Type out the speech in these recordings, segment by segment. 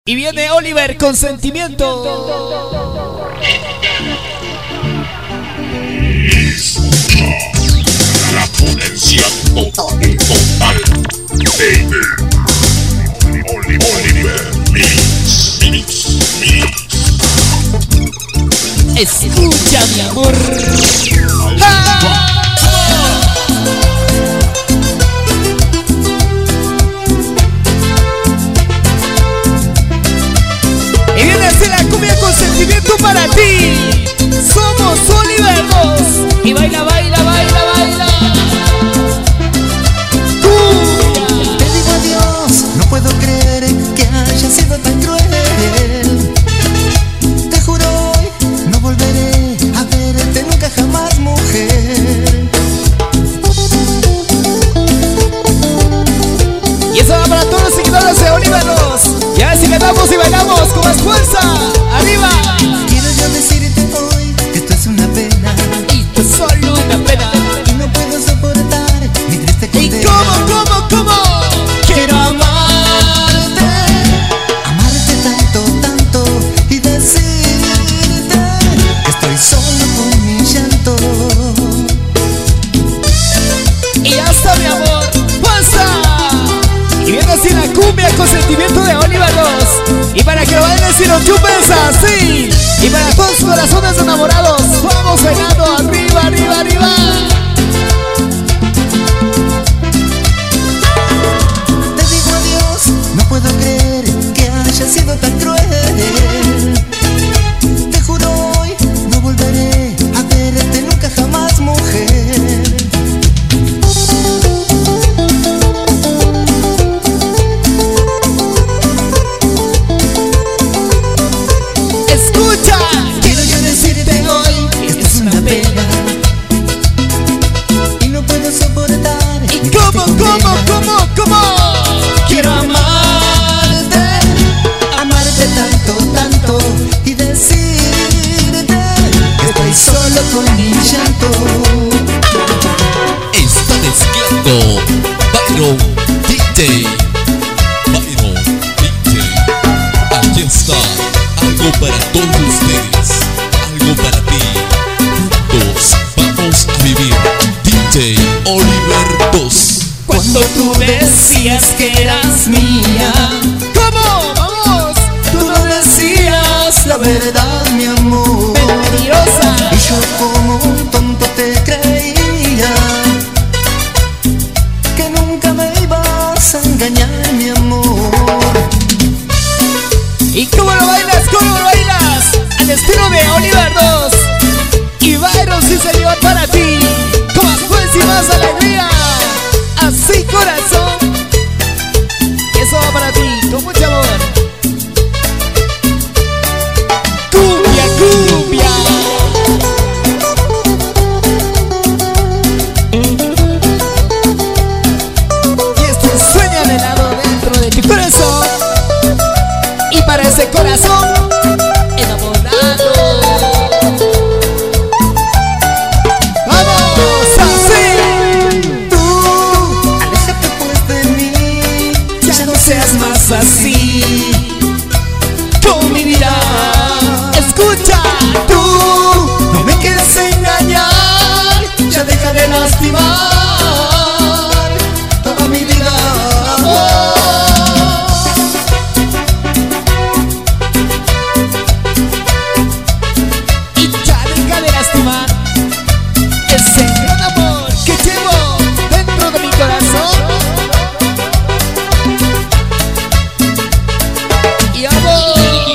Y viene Oliver con sentimiento. Escucha la potencia total. Oliver Mix. Escucha, mi amor. ¡Ah! Y viene así la cumbia con sentimiento para ti. Somos Oliver 2. Y baila, baila, baila, baila. Cumbia. Te digo adiós, no puedo creer que haya sido tan cruel. Te juro hoy, no volveré a verte nunca jamás, mujer. Y eso va para todos los seguidores de Oliver 2. Y ahora sí cantamos y bailamos con más fuerza. ¡Arriba! Quiero yo decirte hoy que esto es una pena. Y esto es solo una pena. Y no puedo soportar mi triste ¿Y condena. cómo? Quiero amarte. Amarte tanto y decirte que estoy solo con mi llanto. Y ya está, mi amor. ¡Pasa! Y viene así la cumbia con sentimiento de Oliver 2. Y para que lo bailen si lo chupes así. Y para todos los corazones enamorados, vamos bailando arriba, arriba, arriba. Te digo adiós, no puedo creer que haya sido tan cruel. Te juro hoy, no volveré a verte nunca jamás, mujer. Escucha. Quiero yo decirte hoy que esto es una pena. Y no puedo soportar ¿Y mi cómo? Quiero amarte, amarte tanto y decirte que estoy solo con mi llanto. Está mezclando Byron DJ. Byron DJ. Aquí está algo para todos ustedes, algo para ti. Juntos vamos a vivir. DJ Oliver 2. Cuando tú decías que eras mía. ¿Cómo? ¡Vamos! Tú no decías la verdad, mi amor. Mentirosa. Y yo como un tonto te creía que nunca me ibas a engañar, mi amor. ¿Y cómo lo bailas? Al estilo de Oliver 2. Y Byron, sí señor, para ti. Con más fuerza y más alegría. Así, corazón. Y eso va para ti, con mucho amor. Cumbia. Y este sueño anhelado dentro de tu corazón. Y para ese corazón enamorado, ¡vamos así! Tú, aléjate pues de mí, Ya no seas más así con mi vida. Escucha, tú, no me quieres engañar, ya deja de lastimar toda mi vida. y ya deja de lastimar ese gran amor que llevo dentro de mi corazón. Y amor.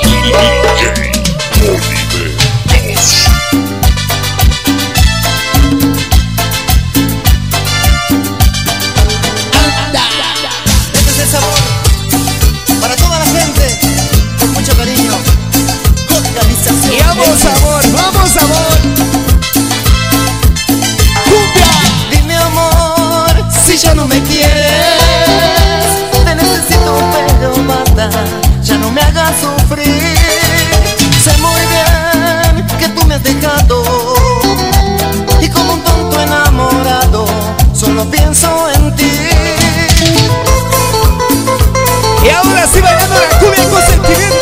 Este es el sabor para toda la gente, con mucho cariño. Organización. Y vamos amor. Cumbia. Dime amor, si ya no me quieres, te necesito pero basta, ya no me hagas sufrir. Sé muy bien que tú me has dejado y como un tonto enamorado solo pienso en ti. Y ahora sí bailando la cumbia con sentimiento.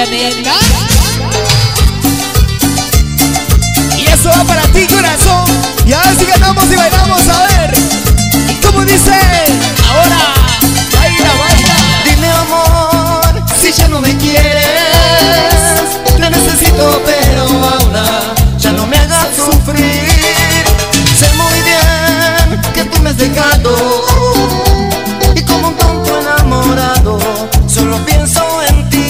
tuya, nena. Y eso va para ti, corazón. Y ahora sí ganamos y bailamos, a ver. ¿Y cómo dice? Ahora, baila, baila. Dime amor, si ya no me quieres, te necesito pero ahora ya no me hagas sufrir. Sé muy bien que tú me has dejado y como un tonto enamorado solo pienso en ti.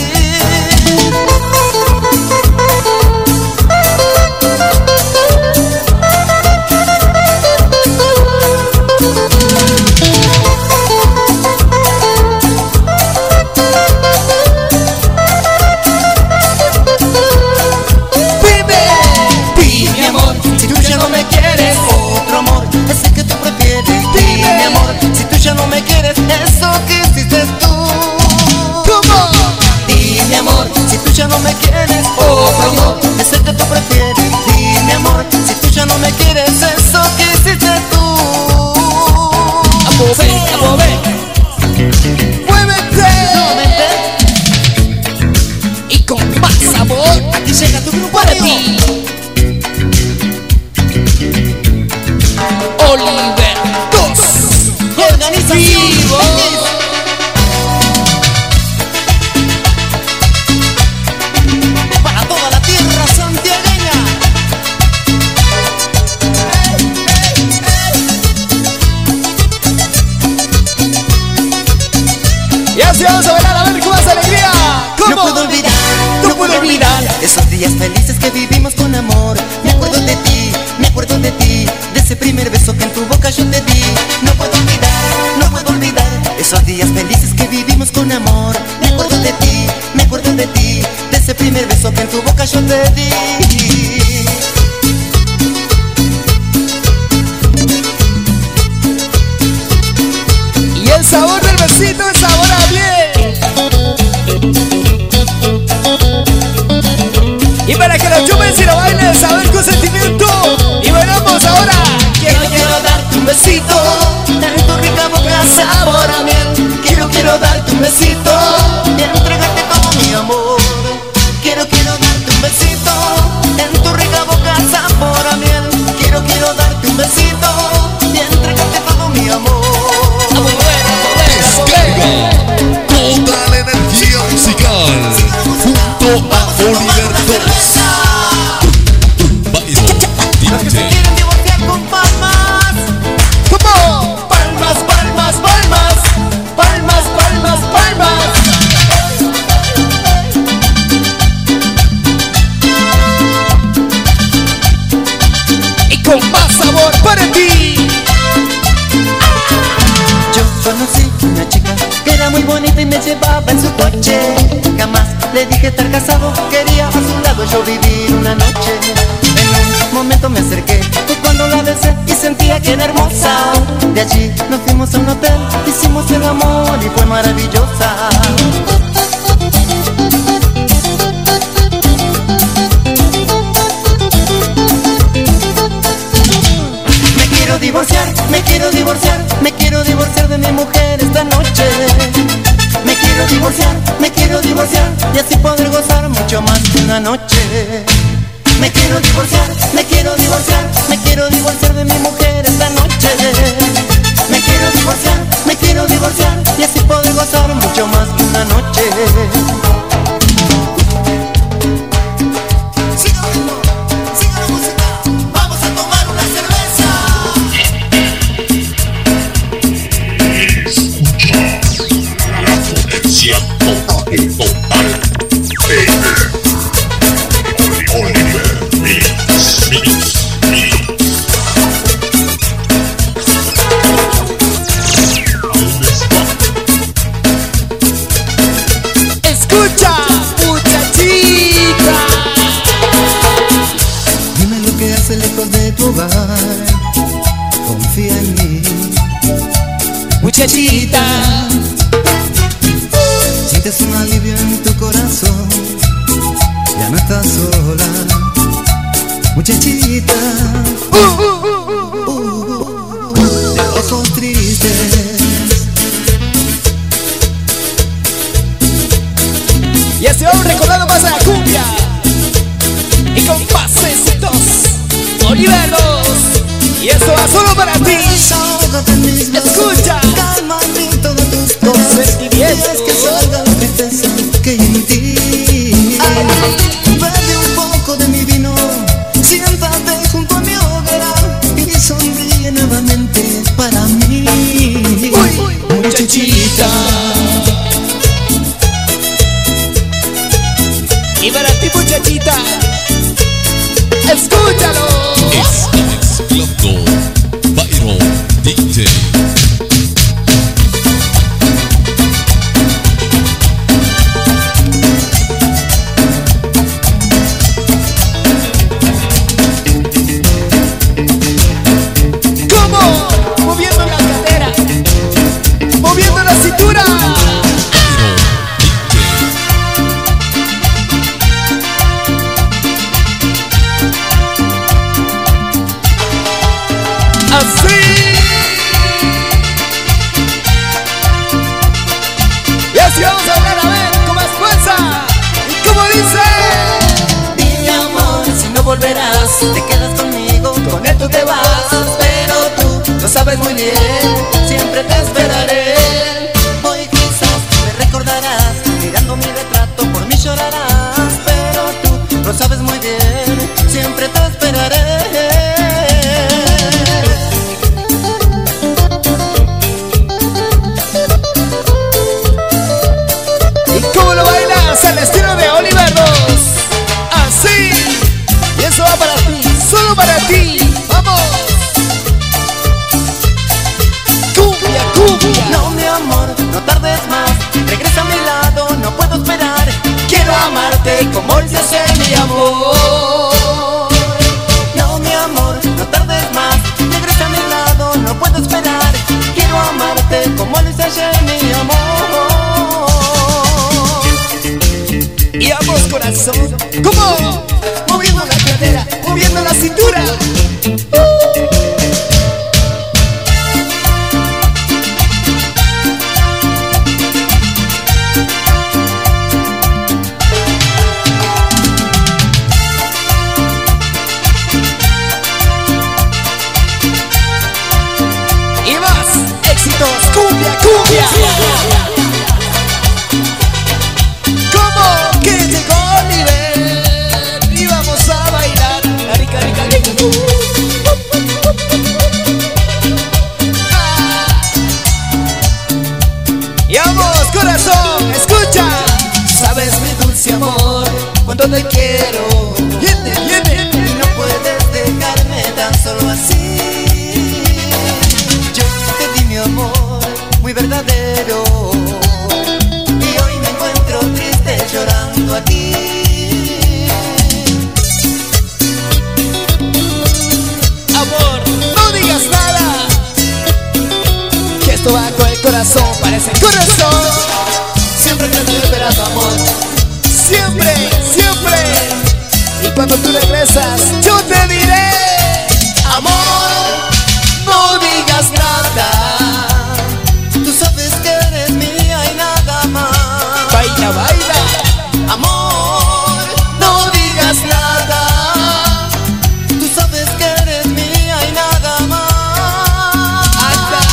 Dime amor, si tú ya no me quieres, otro amor es el que tú prefieres. Dime amor, si tú ya no me quieres, eso que hiciste tú. ¿Cómo? Dime amor, si tú ya no me quieres, otro amor es el que tú prefieres. Dime amor, si tú ya no me quieres, eso que hiciste tú. A mover. ¡Muévete! Y con más sabor, aquí llega tu grupo para ti. Oliver 2 Organización para toda la tierra santiagueña. Y así vamos a bailar, a ver con más alegría. ¿Cómo? No puedo olvidar, No puedo olvidar esos días felices que vivimos con amor. Me acuerdo de ti, de ese primer beso que en tu boca yo te di. No puedo olvidar esos días felices que vivimos con amor. Me acuerdo de ti, de ese primer beso que en tu boca yo te di. Y el sabor del besito es sabor a miel. Y para que lo chupen y lo bailen, saber con sentimiento. Y bailamos ahora. Quiero darte un besito, en tu rica boca sabor a miel. Quiero darte un besito y entregarte todo mi amor. Quiero darte un besito, en tu rica boca sabor a miel. Quiero darte un besito y entregarte todo mi amor. Descarga toda la energía musical junto a Oliver 2. Byron Los que se DJ. quieren divorciar con palmas, ¿Cómo? palmas, palmas, palmas, palmas, palmas, palmas. Y con más sabor para ti. Yo conocí una chica que era muy bonita y me llevaba en su coche. Jamás le dije estar casado, quería a su lado yo vivir una noche. En un momento me acerqué, fue cuando la besé y sentía que era hermosa. De allí nos fuimos a un hotel, hicimos el amor y fue maravillosa. Me quiero divorciar de mi mujer esta noche. Me quiero divorciar y así poder gozar mucho más que una noche. Me quiero divorciar de mi mujer esta noche. Me quiero divorciar y así poder gozar mucho más que una noche. Siga la música, vamos a tomar una cerveza. Escucha la potencia total. Oliver Mix. Escucha, muchachita. Dime lo que hace lejos de tu hogar. Confía en mí, Muchachita. sientes un alivio en tu corazón. Ya no estás sola, muchachita. De ojos tristes. Y así vamos recordando Esto va solo para ti. Escucha. Calma todas tus Con penas. sentimiento. Es que salga la tristeza que hay en ti. Bebe un poco de mi vino. Siéntate junto a mi hoguera y sonríe nuevamente para mí. Uy, muchachita. Y para ti, muchachita. Escúchalo. Estás mezclando Byron DJ. ¿Cómo? Moviendo la cadera, moviendo la cintura. Así. Y así vamos a hablar, a ver, con más fuerza. ¿Y cómo dice? Dime amor, si no volverás, te quedas conmigo, con él tú te vas. Pero tú lo sabes muy bien, siempre te esperaré. Hoy quizás me recordarás, mirando mi retrato por mí llorarás. Pero tú lo sabes muy bien, siempre te esperaré. ¿Y cómo lo bailas? Al estilo de Oliver 2. Así. Y eso va para ti, solo para ti. Vamos. Cumbia, cumbia. No, mi amor, no tardes más, regresa a mi lado, no puedo esperar. Quiero amarte como él se hace mi amor. No, mi amor, no tardes más, regresa a mi lado, no puedo esperar. Quiero amarte como él se hace mi amor. Y vamos, corazón. ¿Cómo? Moviendo la cadera, moviendo la cintura. Y más éxitos. Cumbia, cumbia. ¿Cómo? Que llegó Oliver y vamos a bailar. Rica, rica, rica. Y vamos, corazón, escucha. Sabes mi dulce amor, cuánto te quiero. Viene, viene. Y no puedes dejarme tan solo así. Yo te di mi amor, muy verdadero. Y hoy me encuentro triste llorando aquí. Amor, no digas nada. Que esto va con el corazón, parece el corazón. Siempre te estoy esperando, amor. Siempre, siempre. Y cuando tú regresas, yo te diré, amor, no digas nada. Tú sabes que eres mía y nada más. Baila, baila. Amor, no digas nada. Tú sabes que eres mía y nada más. Anda.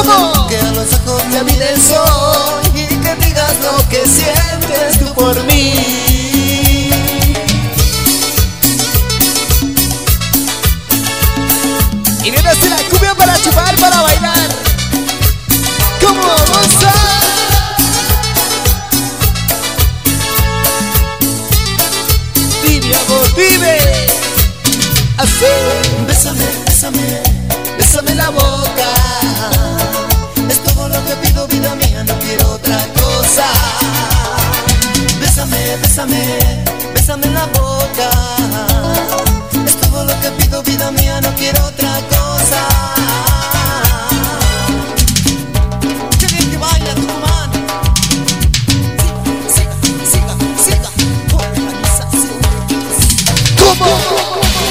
¿Cómo? Que a los ojos me mires hoy y que digas lo que sientes tú por mí. Y viene así la cumbia para chupar, para bailar. ¿Cómo vamos a? Vive, amor, vive. Así. Bésame, bésame, bésame la boca. Es todo lo que pido, vida mía, no quiero otra cosa. Bésame, bésame, bésame la boca. Es todo lo que pido, vida mía, no quiero otra cosa. Qué bien que baila tu mano. Siga, siga, siga, siga. Organización. ¿Cómo?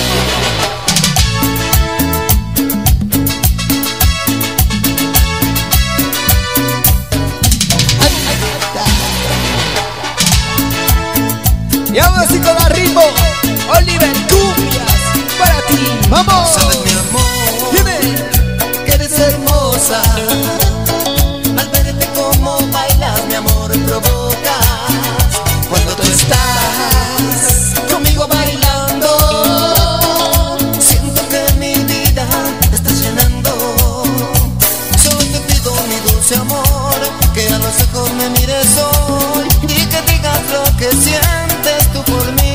Y ahora sí con el ritmo, Oliver Cumbias, para ti, vamos. Sabes mi amor, Dime. que eres hermosa. Al verte como bailas, mi amor, provocas. Cuando tú estás conmigo bailando, siento que mi vida te estás llenando. Solo te pido, mi dulce amor, que a los ojos me mires hoy y que digas lo que sientes tú por mí.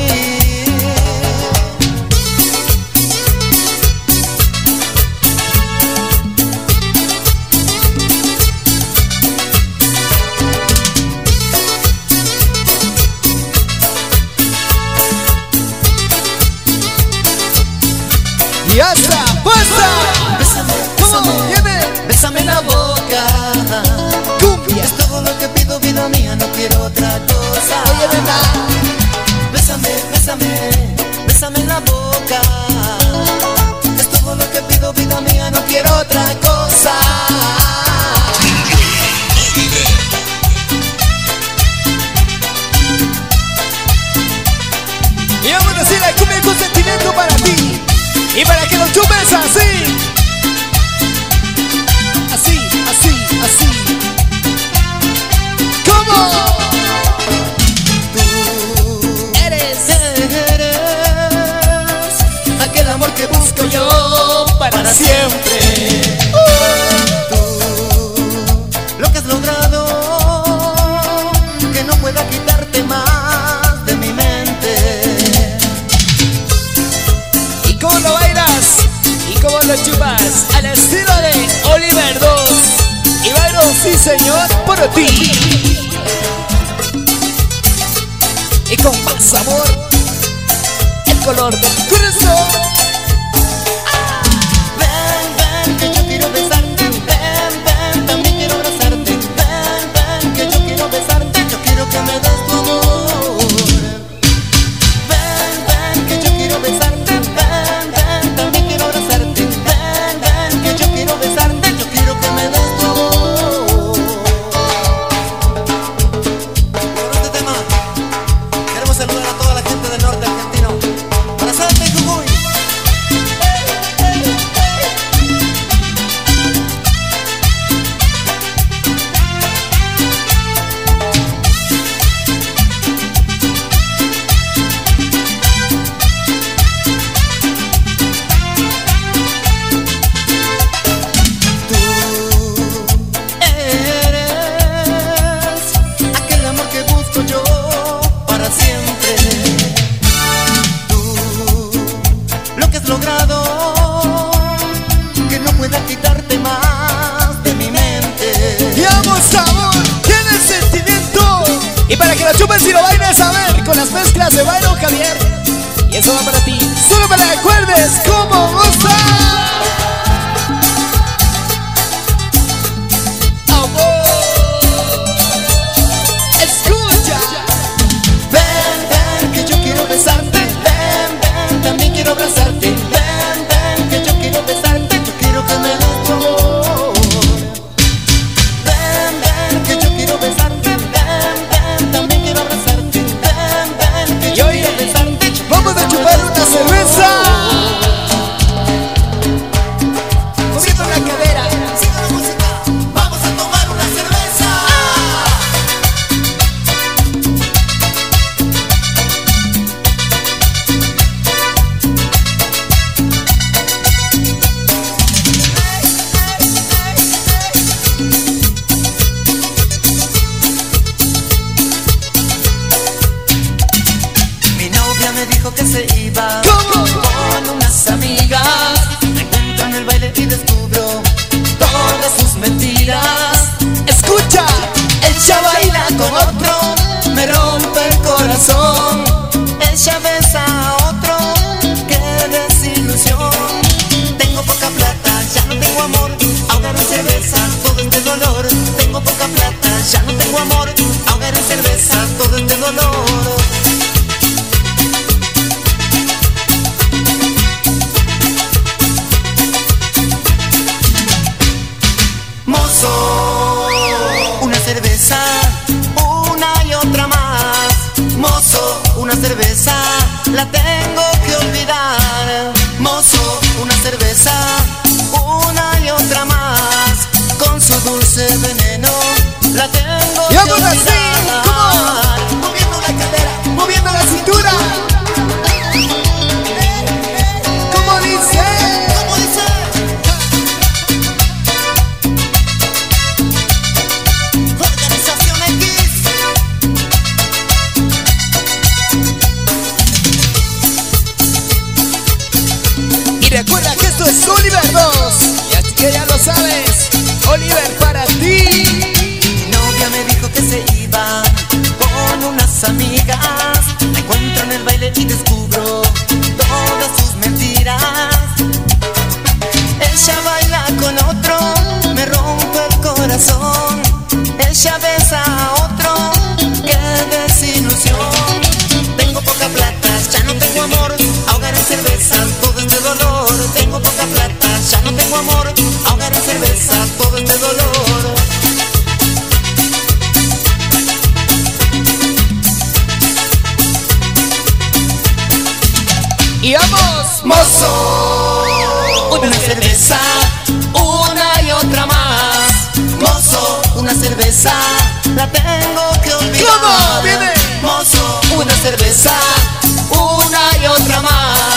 Y hasta, puesta. Bésame, ¿Cómo? bésame, Dime. bésame la boca. Cumbia. Es todo lo que pido, vida mía, no quiero otra cosa. Oye, ¿verdad? Bésame, bésame, bésame la boca. Es todo lo que pido, vida mía, no quiero otra cosa. Y vamos a decir la cumbia con sentimiento para ti. Y para que lo chupes así. Así, así, así. ¿Cómo? Tú Eres eres aquel amor que busco yo para siempre. Tú lo que has logrado, que no pueda quitarte más de mi mente. ¿Y cómo lo bailas? ¿Y cómo lo chupas? Al estilo de Oliver 2. Y bailo, sí señor, por ti. Y con más amor, el color del corazón. Ven, ven, que yo quiero besarte. Ven, ven, también quiero abrazarte. Ven, ven, que yo quiero besarte. Yo quiero que me des tu amor. Ven, ven, que yo quiero besarte. Ven, ven, también quiero abrazarte. Ven, ven, que yo quiero besarte. Yo quiero que me des tu amor. Por este tema queremos saludar a toda la gente del norte argentino. Para Salta y Jujuy. Tú eres aquel amor que busco yo para siempre. Tú lo que has logrado, que no pueda quitarte más de mi mente. Y vamos, amor, tiene sentimiento. Y para que lo chupes y lo bailes a ver, con las mezclas de Byron Javier. Y eso va para ti. Solo para que recuerdes cómo gusta. Amor, escucha. Ven, ven, que yo quiero besarte. Ven, ven, también quiero abrazarte. Ven, ven, que yo quiero besarte. Yo quiero que me des tu amor. Ven, ven, que yo quiero besarte. Ven, ven, también quiero abrazarte. Ven, ven, que Y yo oye, quiero besarte. Yo vamos quiero a que me chupar des una tu cerveza. amor. cerveza la tengo que olvidar. Mozo, una cerveza, una y otra más. Con su dulce veneno la tengo que olvidar. Así, moviendo la cadera, moviendo la cintura. ¿Cómo dice? ¿cómo dice? Organización X. Y recuerda que esto es Oliver 2. Y así que ya lo sabes, Oliver para ti. Mi novia me dijo que se iba con unas amigas. Me encuentro en el baile y descubro todas sus mentiras. Ella baila con otro, me rompe el corazón. Ella besa a otro, qué desilusión. Tengo poca plata, ya no tengo amor. Ahogar en cerveza todo este dolor. Tengo poca plata, ya no tengo amor. Ahogar en cerveza todo este dolor. Y vamos, Mozo, una cerveza, una y otra más. Mozo, una cerveza, la tengo que olvidar. ¿Cómo? Viene. Mozo, una cerveza, una y otra más.